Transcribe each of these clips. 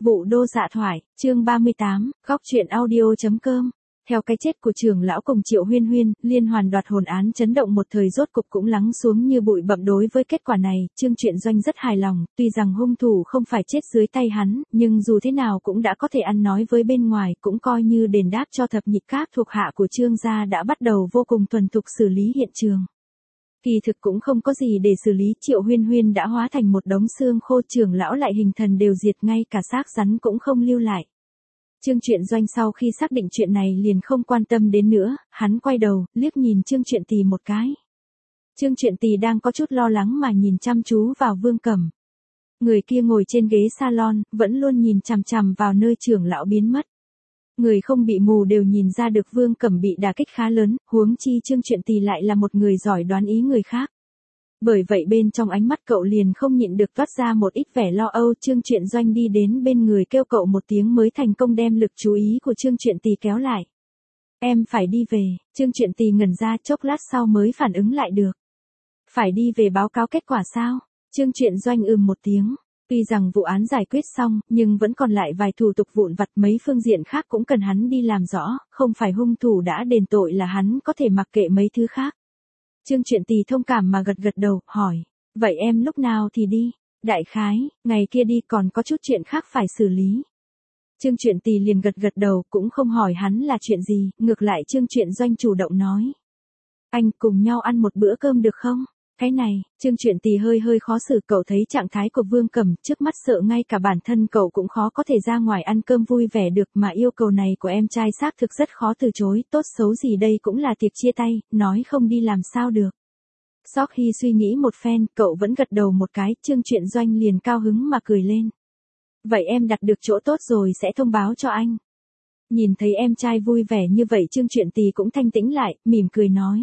Vụ đô dạ thoại, chương 38, góc truyện audio.com. Theo cái chết của trưởng lão cùng Triệu Huyên Huyên, liên hoàn đoạt hồn án chấn động một thời rốt cục cũng lắng xuống như bụi bặm. Đối với kết quả này, Trương Truyện Doanh rất hài lòng, tuy rằng hung thủ không phải chết dưới tay hắn, nhưng dù thế nào cũng đã có thể ăn nói với bên ngoài, cũng coi như đền đáp cho thập nhị các thuộc hạ của Trương gia đã bắt đầu vô cùng thuần thục xử lý hiện trường. Kỳ thực cũng không có gì để xử lý, Triệu Huyên Huyên đã hóa thành một đống xương khô, trưởng lão lại hình thần đều diệt, ngay cả xác rắn cũng không lưu lại. Trương Truyện Doanh sau khi xác định chuyện này liền không quan tâm đến nữa, hắn quay đầu, liếc nhìn Trương Truyện Tì một cái. Trương Truyện Tì đang có chút lo lắng mà nhìn chăm chú vào Vương Cẩm. Người kia ngồi trên ghế salon, vẫn luôn nhìn chằm chằm vào nơi trưởng lão biến mất. Người không bị mù đều nhìn ra được Vương Cẩm bị đả kích khá lớn, huống chi Trương Truyện Tì lại là một người giỏi đoán ý người khác. Bởi vậy bên trong ánh mắt cậu liền không nhịn được toát ra một ít vẻ lo âu. Trương Truyện Doanh đi đến bên người kêu cậu một tiếng mới thành công đem lực chú ý của Trương Truyện Tì kéo lại. Em phải đi về, Trương Truyện Tì ngẩn ra chốc lát sau mới phản ứng lại được. Phải đi về báo cáo kết quả sao? Trương Truyện Doanh một tiếng. Tuy rằng vụ án giải quyết xong, nhưng vẫn còn lại vài thủ tục vụn vặt, mấy phương diện khác cũng cần hắn đi làm rõ, không phải hung thủ đã đền tội là hắn có thể mặc kệ mấy thứ khác. Trương Truyện Tì thông cảm mà gật gật đầu, hỏi, vậy em lúc nào thì đi? Đại khái, ngày kia đi, còn có chút chuyện khác phải xử lý. Trương Truyện Tì liền gật gật đầu, cũng không hỏi hắn là chuyện gì, ngược lại Trương Truyện Doanh chủ động nói. Anh cùng nhau ăn một bữa cơm được không? Cái này, Trương Truyện Tì hơi khó xử, cậu thấy trạng thái của Vương Cẩm trước mắt sợ ngay cả bản thân cậu cũng khó có thể ra ngoài ăn cơm vui vẻ được, mà yêu cầu này của em trai xác thực rất khó từ chối, tốt xấu gì đây cũng là tiệc chia tay, nói không đi làm sao được. Sau khi suy nghĩ một phen, cậu vẫn gật đầu một cái, Trương Truyện Doanh liền cao hứng mà cười lên. Vậy em đặt được chỗ tốt rồi sẽ thông báo cho anh. Nhìn thấy em trai vui vẻ như vậy Trương Truyện Tì cũng thanh tĩnh lại, mỉm cười nói.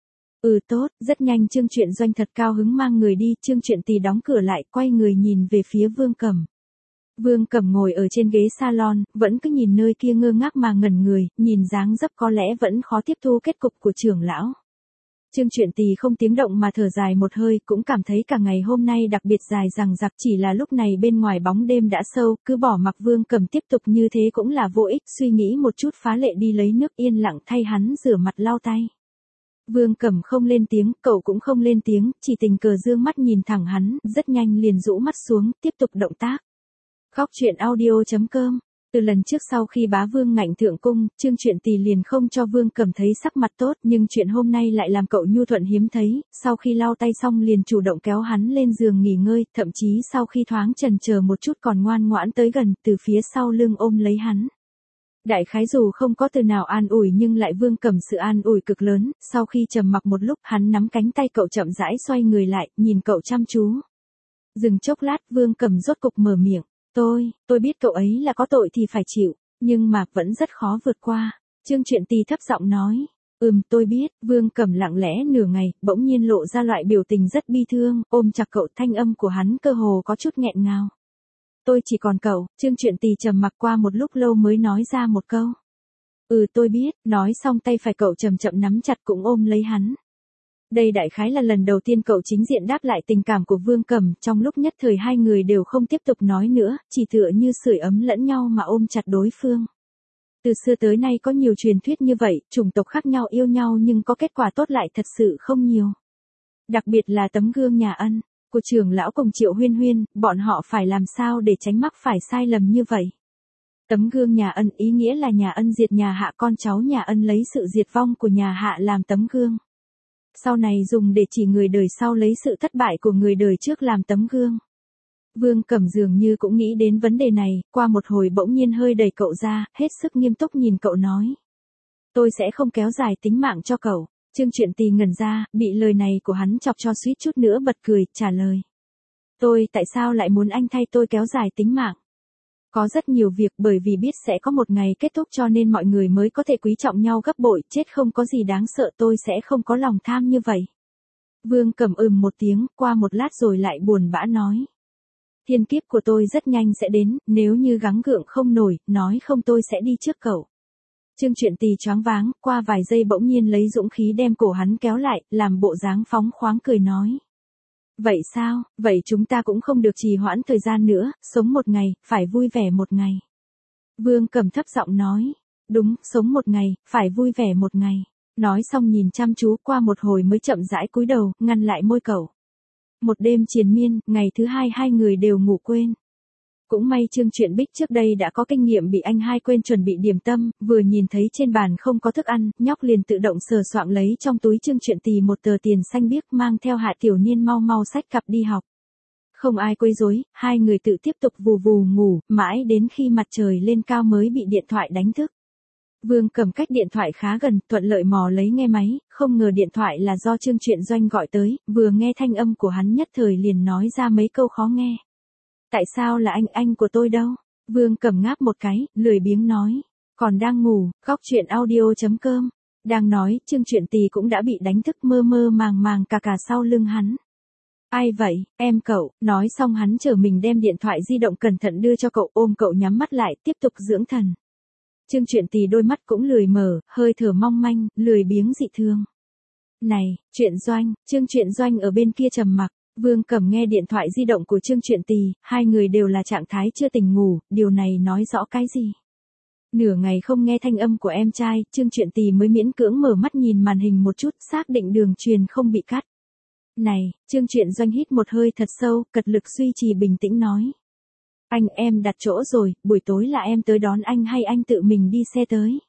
Tốt, rất nhanh Trương Truyện Doanh thật cao hứng mang người đi, Trương Truyện Tì đóng cửa lại, quay người nhìn về phía Vương Cẩm. Vương Cẩm ngồi ở trên ghế salon, vẫn cứ nhìn nơi kia ngơ ngác mà ngẩn người, nhìn dáng dấp có lẽ vẫn khó tiếp thu kết cục của trưởng lão. Trương Truyện Tì không tiếng động mà thở dài một hơi, cũng cảm thấy cả ngày hôm nay đặc biệt dài dằng dặc, chỉ là lúc này bên ngoài bóng đêm đã sâu, cứ bỏ mặc Vương Cẩm tiếp tục như thế cũng là vô ích, suy nghĩ một chút phá lệ đi lấy nước yên lặng thay hắn rửa mặt lau tay. Vương Cẩm không lên tiếng, cậu cũng không lên tiếng, chỉ tình cờ dương mắt nhìn thẳng hắn, rất nhanh liền rũ mắt xuống, tiếp tục động tác. Góc truyện audio.com. Từ lần trước sau khi bá Vương ngạnh thượng cung, Trương Truyện Tì liền không cho Vương Cẩm thấy sắc mặt tốt, nhưng chuyện hôm nay lại làm cậu nhu thuận hiếm thấy, sau khi lau tay xong liền chủ động kéo hắn lên giường nghỉ ngơi, thậm chí sau khi thoáng chần chờ một chút còn ngoan ngoãn tới gần, từ phía sau lưng ôm lấy hắn. Đại khái dù không có từ nào an ủi nhưng lại Vương Cẩm sự an ủi cực lớn, sau khi trầm mặc một lúc hắn nắm cánh tay cậu chậm rãi xoay người lại, nhìn cậu chăm chú. Dừng chốc lát Vương Cẩm rốt cục mở miệng, tôi biết cậu ấy là có tội thì phải chịu, nhưng mà vẫn rất khó vượt qua. Trương Truyện Tì thấp giọng nói, tôi biết, Vương Cẩm lặng lẽ nửa ngày, bỗng nhiên lộ ra loại biểu tình rất bi thương, ôm chặt cậu, thanh âm của hắn cơ hồ có chút nghẹn ngào. Tôi chỉ còn cậu, Trương Truyện Tì trầm mặc qua một lúc lâu mới nói ra một câu. Tôi biết, nói xong tay phải cậu chậm chậm nắm chặt cũng ôm lấy hắn. Đây đại khái là lần đầu tiên cậu chính diện đáp lại tình cảm của Vương Cẩm, trong lúc nhất thời hai người đều không tiếp tục nói nữa, chỉ tựa như sưởi ấm lẫn nhau mà ôm chặt đối phương. Từ xưa tới nay có nhiều truyền thuyết như vậy, chủng tộc khác nhau yêu nhau nhưng có kết quả tốt lại thật sự không nhiều. Đặc biệt là tấm gương nhà Ân của trưởng lão cùng Triệu Huyên Huyên, bọn họ phải làm sao để tránh mắc phải sai lầm như vậy. Tấm gương nhà Ân ý nghĩa là nhà Ân diệt nhà Hạ, con cháu nhà Ân lấy sự diệt vong của nhà Hạ làm tấm gương. Sau này dùng để chỉ người đời sau lấy sự thất bại của người đời trước làm tấm gương. Vương Cẩm dường như cũng nghĩ đến vấn đề này, qua một hồi bỗng nhiên hơi đẩy cậu ra, hết sức nghiêm túc nhìn cậu nói. Tôi sẽ không kéo dài tính mạng cho cậu. Trương Truyện Tì ngẩn ra, bị lời này của hắn chọc cho suýt chút nữa bật cười, trả lời. Tại sao lại muốn anh thay tôi kéo dài tính mạng? Có rất nhiều việc, bởi vì biết sẽ có một ngày kết thúc cho nên mọi người mới có thể quý trọng nhau gấp bội, chết không có gì đáng sợ, tôi sẽ không có lòng tham như vậy. Vương Cẩm một tiếng, qua một lát rồi lại buồn bã nói. Thiên kiếp của tôi rất nhanh sẽ đến, nếu như gắng gượng không nổi, nói không tôi sẽ đi trước cậu. Trương Truyện Tì choáng váng, qua vài giây bỗng nhiên lấy dũng khí đem cổ hắn kéo lại, làm bộ dáng phóng khoáng cười nói. Vậy sao, vậy chúng ta cũng không được trì hoãn thời gian nữa, sống một ngày, phải vui vẻ một ngày. Vương Cẩm thấp giọng nói. Đúng, sống một ngày, phải vui vẻ một ngày. Nói xong nhìn chăm chú qua một hồi mới chậm rãi cúi đầu, ngăn lại môi cậu. Một đêm triền miên, ngày thứ hai hai người đều ngủ quên. Cũng may Trương Truyện Bích trước đây đã có kinh nghiệm bị anh hai quên chuẩn bị điểm tâm, vừa nhìn thấy trên bàn không có thức ăn, nhóc liền tự động sờ soạng lấy trong túi Trương Truyện Tì một tờ tiền xanh biếc mang theo Hạ Tiểu Niên mau mau xách cặp đi học. Không ai quấy rối, hai người tự tiếp tục vù vù ngủ, mãi đến khi mặt trời lên cao mới bị điện thoại đánh thức. Vương Cẩm cách điện thoại khá gần, thuận lợi mò lấy nghe máy, không ngờ điện thoại là do Trương Truyện Doanh gọi tới, vừa nghe thanh âm của hắn nhất thời liền nói ra mấy câu khó nghe. Tại sao là anh của tôi đâu? Vương Cẩm ngáp một cái, lười biếng nói. Còn đang ngủ, góc chuyện audio.com. Đang nói, Trương Truyện Tì cũng đã bị đánh thức mơ mơ màng màng cả sau lưng hắn. Ai vậy, em cậu, nói xong hắn chở mình đem điện thoại di động cẩn thận đưa cho cậu ôm cậu nhắm mắt lại, tiếp tục dưỡng thần. Trương Truyện Tì đôi mắt cũng lười mở, hơi thở mong manh, lười biếng dị thường. Này, Truyện Doanh, Trương Truyện Doanh ở bên kia trầm mặc. Vương Cẩm nghe điện thoại di động của Trương Truyện Tì, hai người đều là trạng thái chưa tỉnh ngủ, điều này nói rõ cái gì? Nửa ngày không nghe thanh âm của em trai, Trương Truyện Tì mới miễn cưỡng mở mắt nhìn màn hình một chút, xác định đường truyền không bị cắt. Này, Trương Truyện Doanh hít một hơi thật sâu, cật lực duy trì bình tĩnh nói. Anh em đặt chỗ rồi, buổi tối là em tới đón anh hay anh tự mình đi xe tới?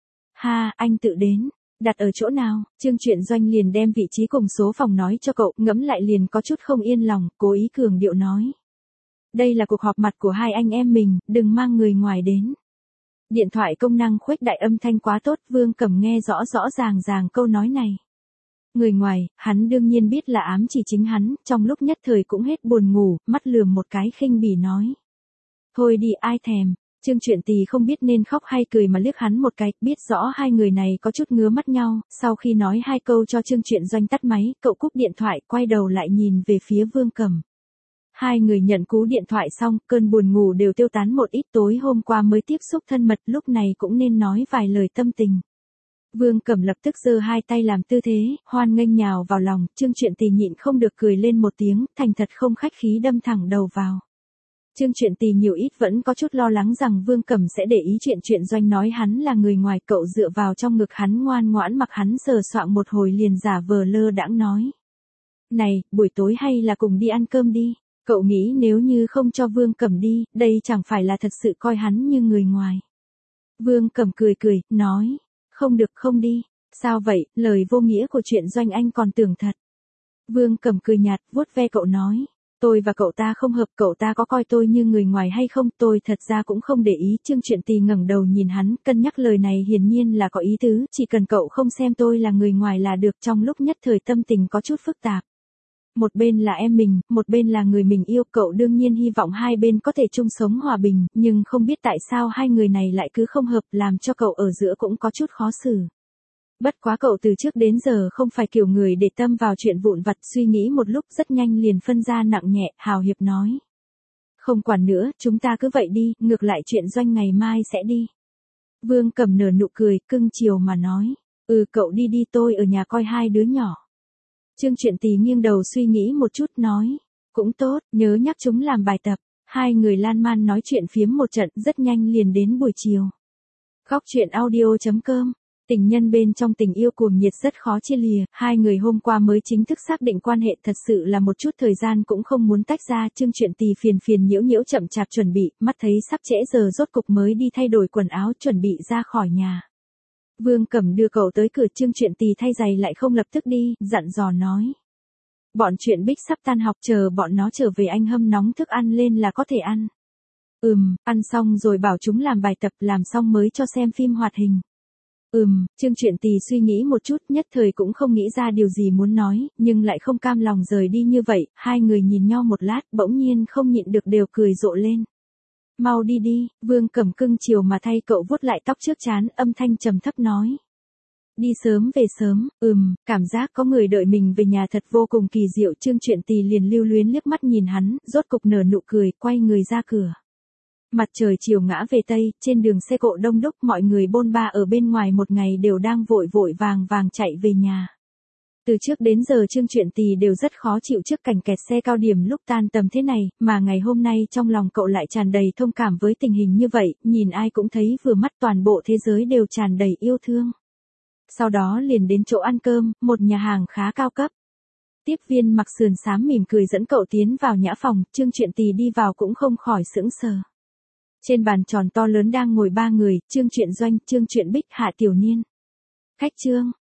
Ha, anh tự đến. Đặt ở chỗ nào? Trương Truyện Doanh liền đem vị trí cùng số phòng nói cho cậu, ngẫm lại liền có chút không yên lòng, cố ý cường điệu nói. Đây là cuộc họp mặt của hai anh em mình, đừng mang người ngoài đến. Điện thoại công năng khuếch đại âm thanh quá tốt, Vương Cẩm nghe rõ ràng câu nói này. Người ngoài, hắn đương nhiên biết là ám chỉ chính hắn, trong lúc nhất thời cũng hết buồn ngủ, mắt lườm một cái khinh bỉ nói. Thôi đi ai thèm. Trương Truyện Tì không biết nên khóc hay cười mà liếc hắn một cái, biết rõ hai người này có chút ngứa mắt nhau, sau khi nói hai câu cho Trương Truyện Doanh tắt máy, cậu cúp điện thoại, quay đầu lại nhìn về phía Vương Cẩm. Hai người nhận cú điện thoại xong, cơn buồn ngủ đều tiêu tán một ít, tối hôm qua mới tiếp xúc thân mật, lúc này cũng nên nói vài lời tâm tình. Vương Cẩm lập tức giơ hai tay làm tư thế, hoan nghênh nhào vào lòng, Trương Truyện Tì nhịn không được cười lên một tiếng, thành thật không khách khí đâm thẳng đầu vào. Trương Truyện Tì nhiều ít vẫn có chút lo lắng rằng Vương Cẩm sẽ để ý chuyện Doanh nói hắn là người ngoài, cậu dựa vào trong ngực hắn ngoan ngoãn mặc hắn sờ soạng một hồi liền giả vờ lơ đãng nói. Này, buổi tối hay là cùng đi ăn cơm đi, cậu nghĩ nếu như không cho Vương Cẩm đi, đây chẳng phải là thật sự coi hắn như người ngoài. Vương Cẩm cười, nói, không được không đi, sao vậy, lời vô nghĩa của Doanh anh còn tưởng thật. Vương Cẩm cười nhạt, vuốt ve cậu nói. Tôi và cậu ta không hợp, cậu ta có coi tôi như người ngoài hay không, tôi thật ra cũng không để ý. Trương Truyện Tì ngẩng đầu nhìn hắn, cân nhắc lời này hiển nhiên là có ý tứ, chỉ cần cậu không xem tôi là người ngoài là được. Trong lúc nhất thời tâm tình có chút phức tạp. Một bên là em mình, một bên là người mình yêu, cậu đương nhiên hy vọng hai bên có thể chung sống hòa bình, nhưng không biết tại sao hai người này lại cứ không hợp, làm cho cậu ở giữa cũng có chút khó xử. Bất quá cậu từ trước đến giờ không phải kiểu người để tâm vào chuyện vụn vặt, suy nghĩ một lúc rất nhanh liền phân ra nặng nhẹ, hào hiệp nói. Không quản nữa, chúng ta cứ vậy đi, ngược lại Doanh ngày mai sẽ đi. Vương Cẩm nở nụ cười, cưng chiều mà nói. Cậu đi đi, tôi ở nhà coi hai đứa nhỏ. Trương Truyện Tì nghiêng đầu suy nghĩ một chút nói. Cũng tốt, nhớ nhắc chúng làm bài tập. Hai người lan man nói chuyện phiếm một trận, rất nhanh liền đến buổi chiều. Góc chuyện audio.com. Tình nhân bên trong tình yêu cuồng nhiệt rất khó chia lìa, hai người hôm qua mới chính thức xác định quan hệ, thật sự là một chút thời gian cũng không muốn tách ra. Trương Truyện Tì phiền nhiễu chậm chạp chuẩn bị, mắt thấy sắp trễ giờ rốt cục mới đi thay đổi quần áo chuẩn bị ra khỏi nhà. Vương Cẩm đưa cậu tới cửa, Trương Truyện Tì thay giày lại không lập tức đi, dặn dò nói. Bọn Truyện Bích sắp tan học, chờ bọn nó trở về anh hâm nóng thức ăn lên là có thể ăn. Ăn xong rồi bảo chúng làm bài tập, làm xong mới cho xem phim hoạt hình. Trương Truyện Tì suy nghĩ một chút, nhất thời cũng không nghĩ ra điều gì muốn nói, nhưng lại không cam lòng rời đi như vậy, hai người nhìn nhau một lát, bỗng nhiên không nhịn được đều cười rộ lên. Mau đi đi, Vương Cẩm cưng chiều mà thay cậu vuốt lại tóc trước trán, âm thanh trầm thấp nói. Đi sớm về sớm, cảm giác có người đợi mình về nhà thật vô cùng kỳ diệu. Trương Truyện Tì liền lưu luyến liếc mắt nhìn hắn, rốt cục nở nụ cười, quay người ra cửa. Mặt trời chiều ngã về Tây, trên đường xe cộ đông đúc, mọi người bôn ba ở bên ngoài một ngày đều đang vội vàng chạy về nhà. Từ trước đến giờ Trương Truyện Tì đều rất khó chịu trước cảnh kẹt xe cao điểm lúc tan tầm thế này, mà ngày hôm nay trong lòng cậu lại tràn đầy thông cảm với tình hình như vậy, nhìn ai cũng thấy vừa mắt, toàn bộ thế giới đều tràn đầy yêu thương. Sau đó liền đến chỗ ăn cơm, một nhà hàng khá cao cấp. Tiếp viên mặc sườn xám mỉm cười dẫn cậu tiến vào nhã phòng, Trương Truyện Tì đi vào cũng không khỏi sững sờ. Trên bàn tròn to lớn đang ngồi ba người, Trương Truyện Doanh, Trương Truyện Bích, Hạ Tiểu Niên. Khách Trương,